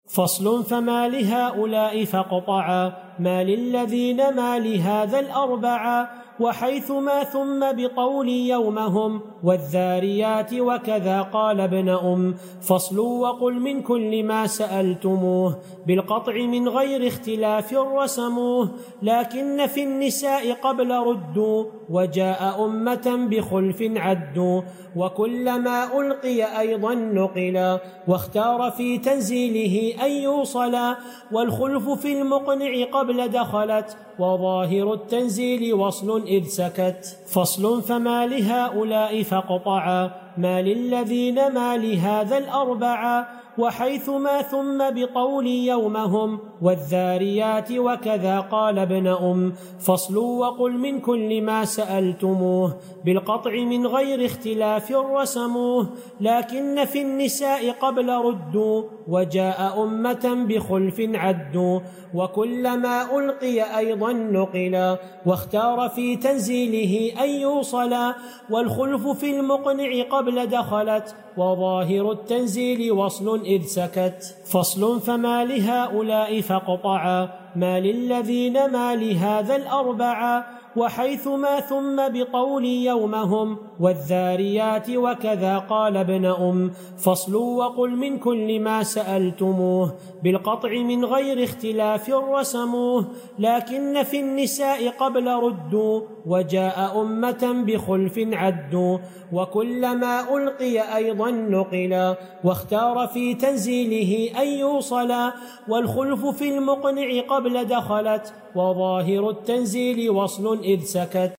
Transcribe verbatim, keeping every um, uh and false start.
فصل. فما لهؤلاء فاقطعا، ما للذين ما لهذا الأربعا، وحيثما ثم بقول يومهم، والذاريات وكذا قال ابن أم. فصل. وقل من كل ما سألتموه، بالقطع من غير اختلاف رسموه، لكن في النساء قبل ردوا، وجاء أمة بخلف عدوا، وكلما ألقي أيضا نقلا، واختار في تنزيله أن يوصلا، والخلف في المقنع قبل دخلت، وظاهر التنزيل وصل إذ سكت. فصل. فما لهؤلاء فاقطعا، ما للذين ما لهذا الأربعا، وحيثما ثم بقول يومهم، والذاريات وكذا قال ابن أم. فصل. وقل من كل ما سألتموه، بالقطع من غير اختلاف رسموه، لكن في النساء قبل ردوا، وجاء أمة بخلف عدوا، وكلما ألقي أيضا نقلا، واختار في تنزيله أن يوصلا، والخلف في المقنع قبل دخلت، وظاهر التنزيل وصل إذ سكت. فصل. فما لهؤلاء فاقطعا، ما للذين ما لهذا الأربعا، وحيثما ثم بقول يومهم، والذاريات وكذا قال ابن أم. فصل. وقل من كل ما سألتموه، بالقطع من غير اختلاف رسموه، لكن في النساء قبل ردوا، وجاء أمة بخلف عدوا، وكلما ألقي أيضا نقلا، واختار في تنزيله أن يوصلا، والخلف في المقنع قبل دخلت، وظاهر التنزيل وصل إذ سكت.